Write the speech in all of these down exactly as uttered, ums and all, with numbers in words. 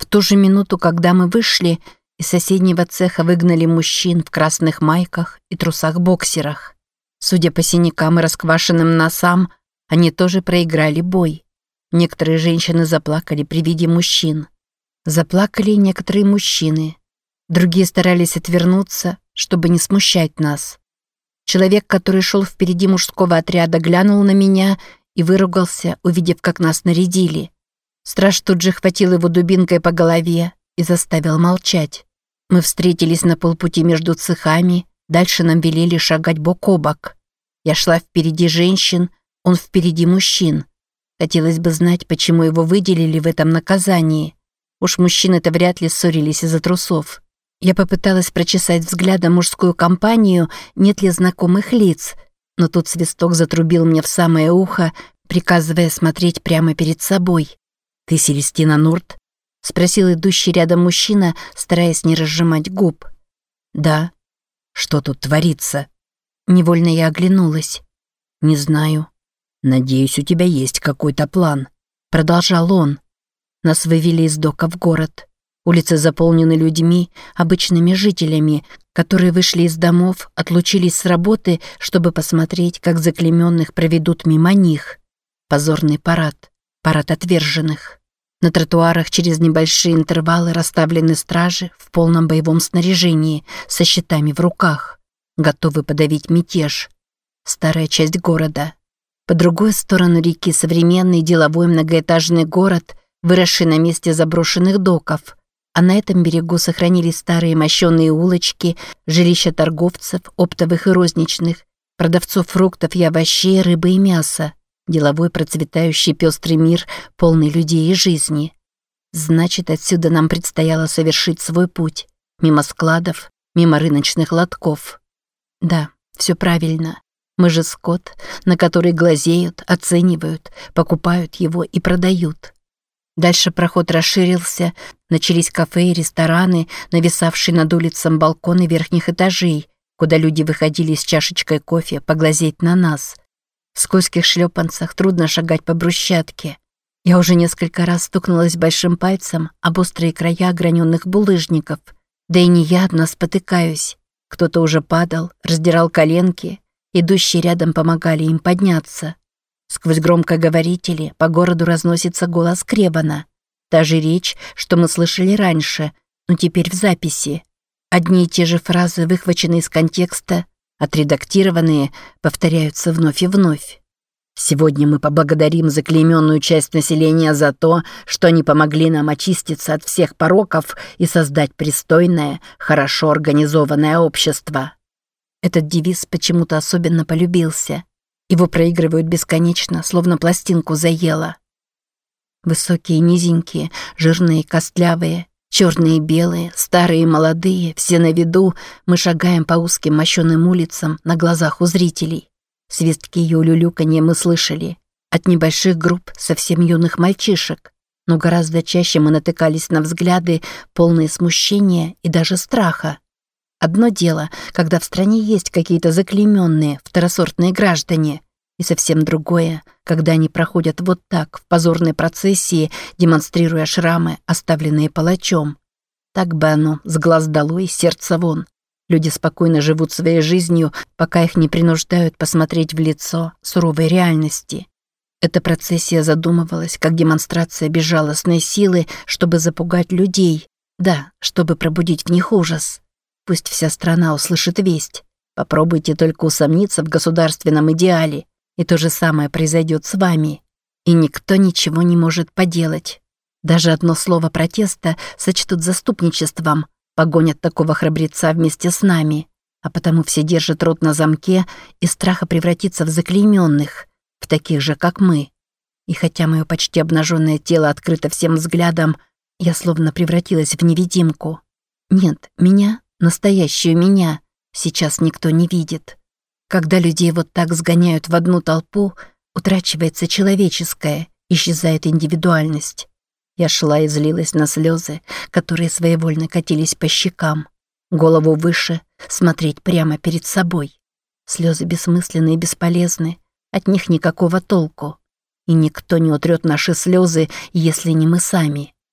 ту же минуту, когда мы вышли, из соседнего цеха выгнали мужчин в красных майках и трусах-боксерах. Судя по синякам и расквашенным носам, они тоже проиграли бой. Некоторые женщины заплакали при виде мужчин. Заплакали и некоторые мужчины. Другие старались отвернуться, чтобы не смущать нас. Человек, который шел впереди мужского отряда, глянул на меня и выругался, увидев, как нас нарядили. Страж тут же хватил его дубинкой по голове и заставил молчать. Мы встретились на полпути между цехами, дальше нам велели шагать бок о бок. Я шла впереди женщин, он впереди мужчин. Хотелось бы знать, почему его выделили в этом наказании. Уж мужчины-то вряд ли ссорились из-за трусов. Я попыталась прочесать взглядом мужскую компанию, нет ли знакомых лиц, но тут свисток затрубил мне в самое ухо, приказывая смотреть прямо перед собой. «Ты Селестина Нурт?» — спросил идущий рядом мужчина, стараясь не разжимать губ. «Да». «Что тут творится?» Невольно я оглянулась. «Не знаю». «Надеюсь, у тебя есть какой-то план», — продолжал он. Нас вывели из дока в город. Улицы заполнены людьми, обычными жителями, которые вышли из домов, отлучились с работы, чтобы посмотреть, как заклейменных проведут мимо них. Позорный парад. Парад отверженных. На тротуарах через небольшие интервалы расставлены стражи в полном боевом снаряжении, со щитами в руках, готовы подавить мятеж. Старая часть города. По другой сторону реки современный деловой многоэтажный город, выросший на месте заброшенных доков. А на этом берегу сохранились старые мощеные улочки, жилища торговцев, оптовых и розничных, продавцов фруктов и овощей, рыбы и мяса. Деловой процветающий пестрый мир, полный людей и жизни. Значит, отсюда нам предстояло совершить свой путь. Мимо складов, мимо рыночных лотков. Да, все правильно. Мы же скот, на который глазеют, оценивают, покупают его и продают. Дальше проход расширился, начались кафе и рестораны, нависавшие над улицем балконы верхних этажей, куда люди выходили с чашечкой кофе поглазеть на нас. В скользких шлепанцах трудно шагать по брусчатке. Я уже несколько раз стукнулась большим пальцем об острые края ограненных булыжников. Да и не я одна спотыкаюсь. Кто-то уже падал, раздирал коленки, идущие рядом помогали им подняться. Сквозь громкоговорители по городу разносится голос Кребана. Та же речь, что мы слышали раньше, но теперь в записи. Одни и те же фразы, выхваченные из контекста, отредактированные, повторяются вновь и вновь. Сегодня мы поблагодарим заклейменную часть населения за то, что они помогли нам очиститься от всех пороков и создать пристойное, хорошо организованное общество. Этот девиз почему-то особенно полюбился. Его проигрывают бесконечно, словно пластинку заело. Высокие и низенькие, жирные и костлявые, черные и белые, старые и молодые, все на виду, мы шагаем по узким мощеным улицам на глазах у зрителей. Свистки и улюлюканье мы слышали. От небольших групп совсем юных мальчишек. Но гораздо чаще мы натыкались на взгляды, полные смущения и даже страха. Одно дело, когда в стране есть какие-то заклейменные, второсортные граждане, и совсем другое, когда они проходят вот так, в позорной процессии, демонстрируя шрамы, оставленные палачом. Так бы оно, с глаз долой, сердца вон. Люди спокойно живут своей жизнью, пока их не принуждают посмотреть в лицо суровой реальности. Эта процессия задумывалась как демонстрация безжалостной силы, чтобы запугать людей, да, чтобы пробудить в них ужас. Пусть вся страна услышит весть. Попробуйте только усомниться в государственном идеале, и то же самое произойдет с вами. И никто ничего не может поделать. Даже одно слово протеста сочтут заступничеством, погонят такого храбреца вместе с нами, а потому все держат рот на замке, и страха превратиться в заклейменных, в таких же, как мы. И хотя мое почти обнаженное тело открыто всем взглядом, я словно превратилась в невидимку. Нет, меня, настоящую меня, сейчас никто не видит. Когда людей вот так сгоняют в одну толпу, утрачивается человеческое, исчезает индивидуальность. Я шла и злилась на слезы, которые своевольно катились по щекам. Голову выше, смотреть прямо перед собой. Слезы бессмысленны и бесполезны, от них никакого толку. И никто не утрет наши слезы, если не мы сами.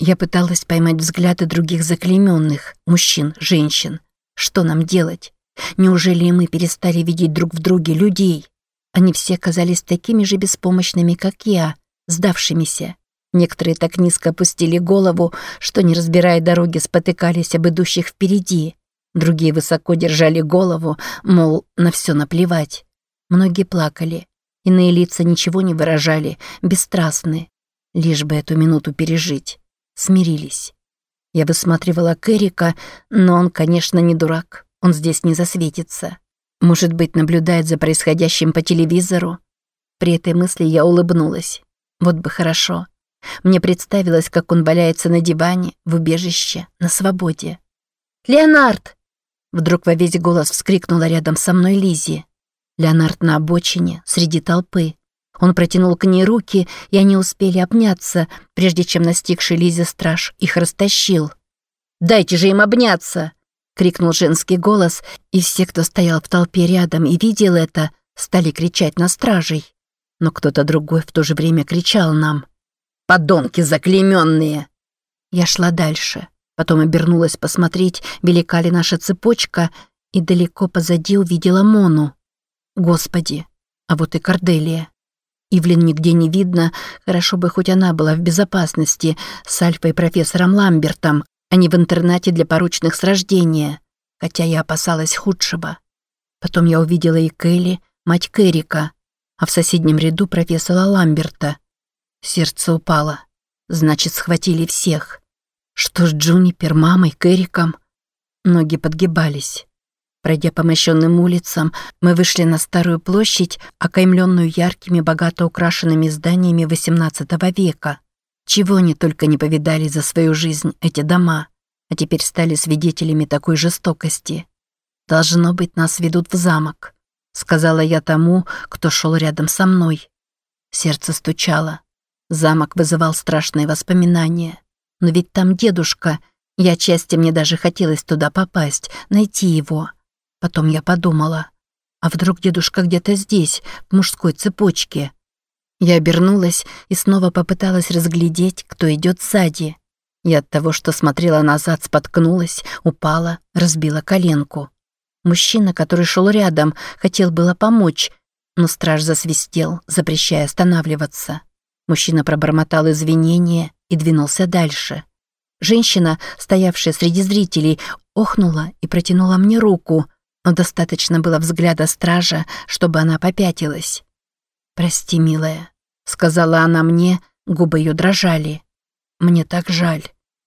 Я пыталась поймать взгляды других заклейменных, мужчин, женщин. Что нам делать? Неужели и мы перестали видеть друг в друге людей? Они все казались такими же беспомощными, как я, сдавшимися. Некоторые так низко опустили голову, что, не разбирая дороги, спотыкались об идущих впереди. Другие высоко держали голову, мол, на все наплевать. Многие плакали. Иные лица ничего не выражали, бесстрастны. Лишь бы эту минуту пережить. Смирились. Я высматривала Кэрика, но он, конечно, не дурак. Он здесь не засветится. Может быть, наблюдает за происходящим по телевизору? При этой мысли я улыбнулась. Вот бы хорошо. Мне представилось, как он валяется на диване, в убежище, на свободе. «Леонард!» Вдруг во весь голос вскрикнула рядом со мной Лиззи. Леонард на обочине, среди толпы. Он протянул к ней руки, и они успели обняться, прежде чем настигший Лиззи страж их растащил. «Дайте же им обняться!» — крикнул женский голос, и все, кто стоял в толпе рядом и видел это, стали кричать на стражей. Но кто-то другой в то же время кричал нам: «Подонки заклейменные!» Я шла дальше, потом обернулась посмотреть, велика ли наша цепочка, и далеко позади увидела Мону. Господи, а вот и Корделия. Ивлин нигде не видно, хорошо бы хоть она была в безопасности с Альфой и профессором Ламбертом, а не в интернате для порочных с рождения, хотя я опасалась худшего. Потом я увидела и Келли, мать Кэрика, а в соседнем ряду профессора Ламберта. Сердце упало. Значит, схватили всех. Что ж, Джунипер, мамой, Кэриком? Ноги подгибались. Пройдя по мощенным улицам, мы вышли на старую площадь, окаймленную яркими, богато украшенными зданиями восемнадцатого века. Чего они только не повидали за свою жизнь, эти дома, а теперь стали свидетелями такой жестокости. «Должно быть, нас ведут в замок», — сказала я тому, кто шел рядом со мной. Сердце стучало. Замок вызывал страшные воспоминания. Но ведь там дедушка, и отчасти мне даже хотелось туда попасть, найти его. Потом я подумала, а вдруг дедушка где-то здесь, в мужской цепочке? Я обернулась и снова попыталась разглядеть, кто идет сзади. И от того, что смотрела назад, споткнулась, упала, разбила коленку. Мужчина, который шел рядом, хотел было помочь, но страж засвистел, запрещая останавливаться. Мужчина пробормотал извинения и двинулся дальше. Женщина, стоявшая среди зрителей, охнула и протянула мне руку, но достаточно было взгляда стража, чтобы она попятилась. «Прости, милая», — сказала она мне, губы ее дрожали. «Мне так жаль».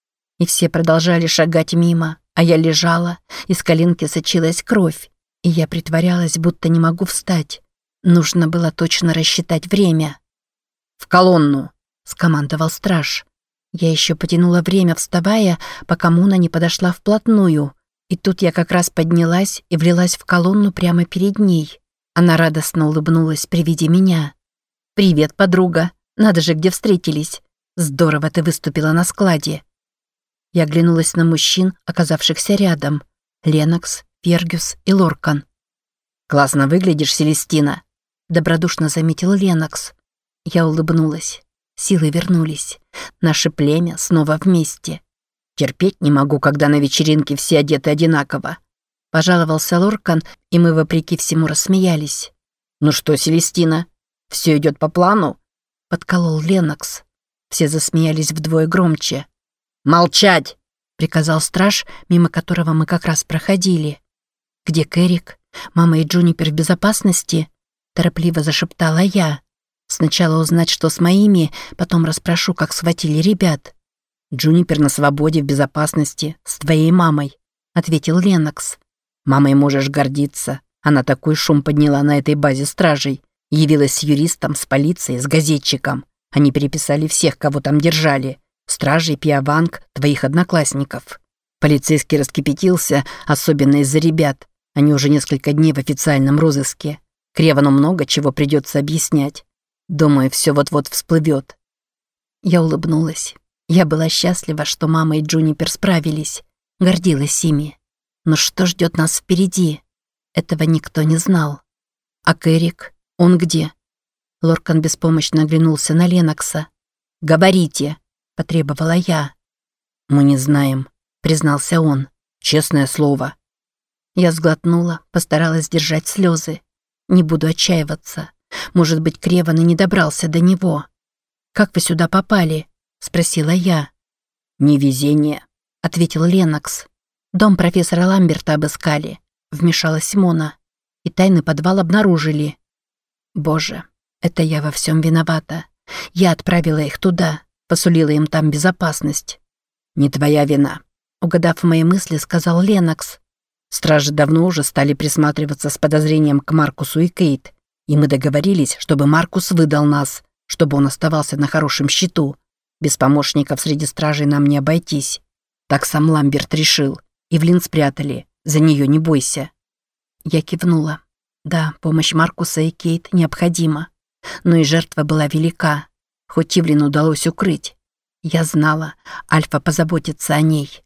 И все продолжали шагать мимо, а я лежала, из коленки сочилась кровь, и я притворялась, будто не могу встать. Нужно было точно рассчитать время. «В колонну!» — скомандовал страж. Я еще потянула время, вставая, пока Муна не подошла вплотную, и тут я как раз поднялась и влилась в колонну прямо перед ней. Она радостно улыбнулась при виде меня. «Привет, подруга! Надо же, где встретились! Здорово ты выступила на складе!» Я оглянулась на мужчин, оказавшихся рядом. Ленокс, Фергюс и Лоркан. «Классно выглядишь, Селестина», — добродушно заметил Ленокс. Я улыбнулась. Силы вернулись. Наше племя снова вместе. «Терпеть не могу, когда на вечеринке все одеты одинаково», — пожаловался Лоркан, и мы, вопреки всему, рассмеялись. «Ну что, Селестина, все идет по плану?» — подколол Ленокс. Все засмеялись вдвое громче. «Молчать!» — приказал страж, мимо которого мы как раз проходили. «Где Кэрик? Мама и Джунипер в безопасности?» — торопливо зашептала я. «Сначала узнать, что с моими, потом расспрошу, как схватили ребят». «Джунипер на свободе, в безопасности, с твоей мамой», — ответил Ленокс. «Мамой можешь гордиться. Она такой шум подняла на этой базе стражей. Явилась с юристом, с полицией, с газетчиком. Они переписали всех, кого там держали. Стражей, пиаванг, твоих одноклассников. Полицейский раскипятился, особенно из-за ребят. Они уже несколько дней в официальном розыске. Кревану много чего придется объяснять. Думаю, все вот-вот всплывет». Я улыбнулась. Я была счастлива, что мама и Джунипер справились. Гордилась ими. Но что ждет нас впереди? Этого никто не знал. А Кэрик? Он где? Лоркан беспомощно оглянулся на Ленокса. «Говорите!» – потребовала я. «Мы не знаем», — признался он. «Честное слово». Я сглотнула, постаралась сдержать слезы. Не буду отчаиваться. Может быть, Креван и не добрался до него. «Как вы сюда попали?» — спросила я. «Невезение», — ответил Леннокс. «Дом профессора Ламберта обыскали», — вмешалась Мона. «И тайный подвал обнаружили». «Боже, это я во всем виновата. Я отправила их туда, посулила им там безопасность». «Не твоя вина», — угадав мои мысли, сказал Леннокс. «Стражи давно уже стали присматриваться с подозрением к Маркусу и Кейт, и мы договорились, чтобы Маркус выдал нас, чтобы он оставался на хорошем счету. Без помощников среди стражей нам не обойтись. Так сам Ламберт решил. Ивлин спрятали. За нее не бойся». Я кивнула. Да, помощь Маркуса и Кейт необходима. Но и жертва была велика. Хоть Ивлин удалось укрыть. Я знала, Альфа позаботится о ней.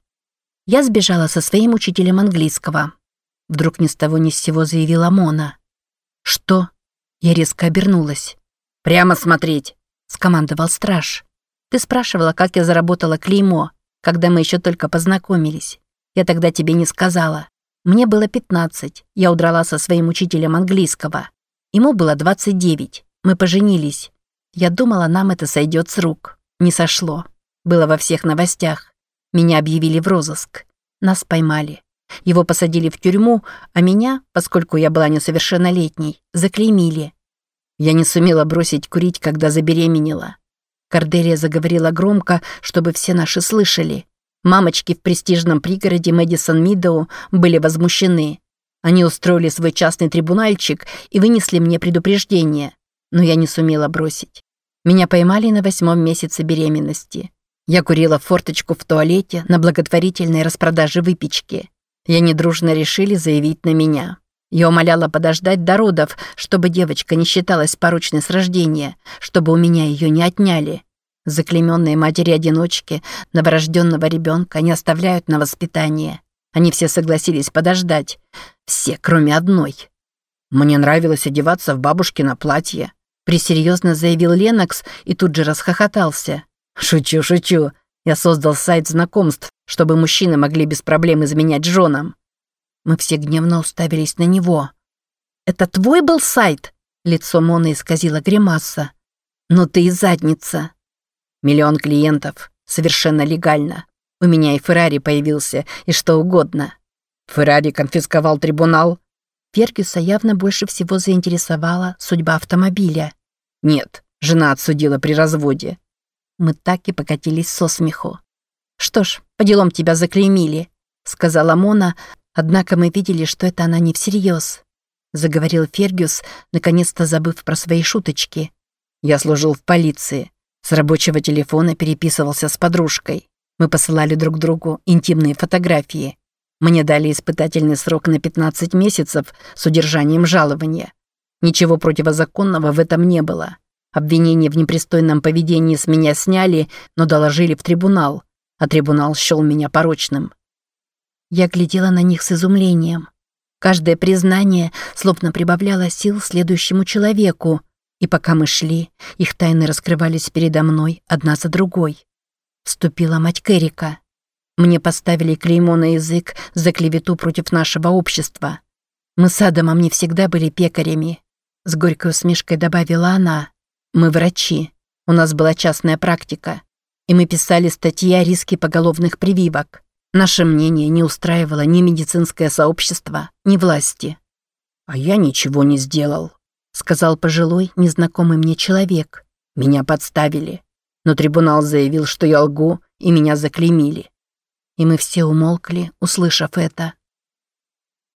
Я сбежала со своим учителем английского. Вдруг ни с того ни с сего заявила Мона. «Что?» Я резко обернулась. «Прямо смотреть!» – скомандовал страж. «Ты спрашивала, как я заработала клеймо, когда мы еще только познакомились. Я тогда тебе не сказала. Мне было пятнадцать, я удрала со своим учителем английского. Ему было двадцать девять, мы поженились. Я думала, нам это сойдет с рук. Не сошло. Было во всех новостях. Меня объявили в розыск. Нас поймали. Его посадили в тюрьму, а меня, поскольку я была несовершеннолетней, заклеймили. Я не сумела бросить курить, когда забеременела». Корделия заговорила громко, чтобы все наши слышали. Мамочки в престижном пригороде Мэдисон-Мидоу были возмущены. Они устроили свой частный трибунальчик и вынесли мне предупреждение. Но я не сумела бросить. Меня поймали на восьмом месяце беременности. Я курила форточку в туалете на благотворительной распродаже выпечки. И они дружно решили заявить на меня. Я умоляла подождать до родов, чтобы девочка не считалась порочной с рождения, чтобы у меня ее не отняли. Заклейменные матери-одиночки новорожденного ребенка не оставляют на воспитание. Они все согласились подождать. Все, кроме одной. «Мне нравилось одеваться в бабушкино платье», пресерьезно заявил Леннокс и тут же расхохотался. «Шучу, шучу. Я создал сайт знакомств, чтобы мужчины могли без проблем изменять женам». Мы все гневно уставились на него. «Это твой был сайт?» Лицо Моны исказило гримаса. «Ну ты и задница». «Миллион клиентов. Совершенно легально. У меня и Феррари появился, и что угодно». «Феррари конфисковал трибунал?» Фергюса явно больше всего заинтересовала судьба автомобиля. «Нет, жена отсудила при разводе». Мы так и покатились со смеху. «Что ж, по делам тебя заклеймили», — сказала Мона, однако мы видели, что это она не всерьез. Заговорил Фергюс, наконец-то забыв про свои шуточки. «Я служил в полиции. С рабочего телефона переписывался с подружкой. Мы посылали друг другу интимные фотографии. Мне дали испытательный срок на пятнадцать месяцев с удержанием жалования. Ничего противозаконного в этом не было. Обвинение в непристойном поведении с меня сняли, но доложили в трибунал, а трибунал счел меня порочным». Я глядела на них с изумлением. Каждое признание словно прибавляло сил следующему человеку, и пока мы шли, их тайны раскрывались передо мной одна за другой. Вступила мать Керрика. Мне поставили клеймо на язык за клевету против нашего общества. Мы с Адамом не всегда были пекарями. С горькой усмешкой добавила она. Мы врачи. У нас была частная практика. И мы писали статьи о риске поголовных прививок. Наше мнение не устраивало ни медицинское сообщество, ни власти. «А я ничего не сделал», — сказал пожилой, незнакомый мне человек. «Меня подставили. Но трибунал заявил, что я лгу, и меня заклеймили». И мы все умолкли, услышав это.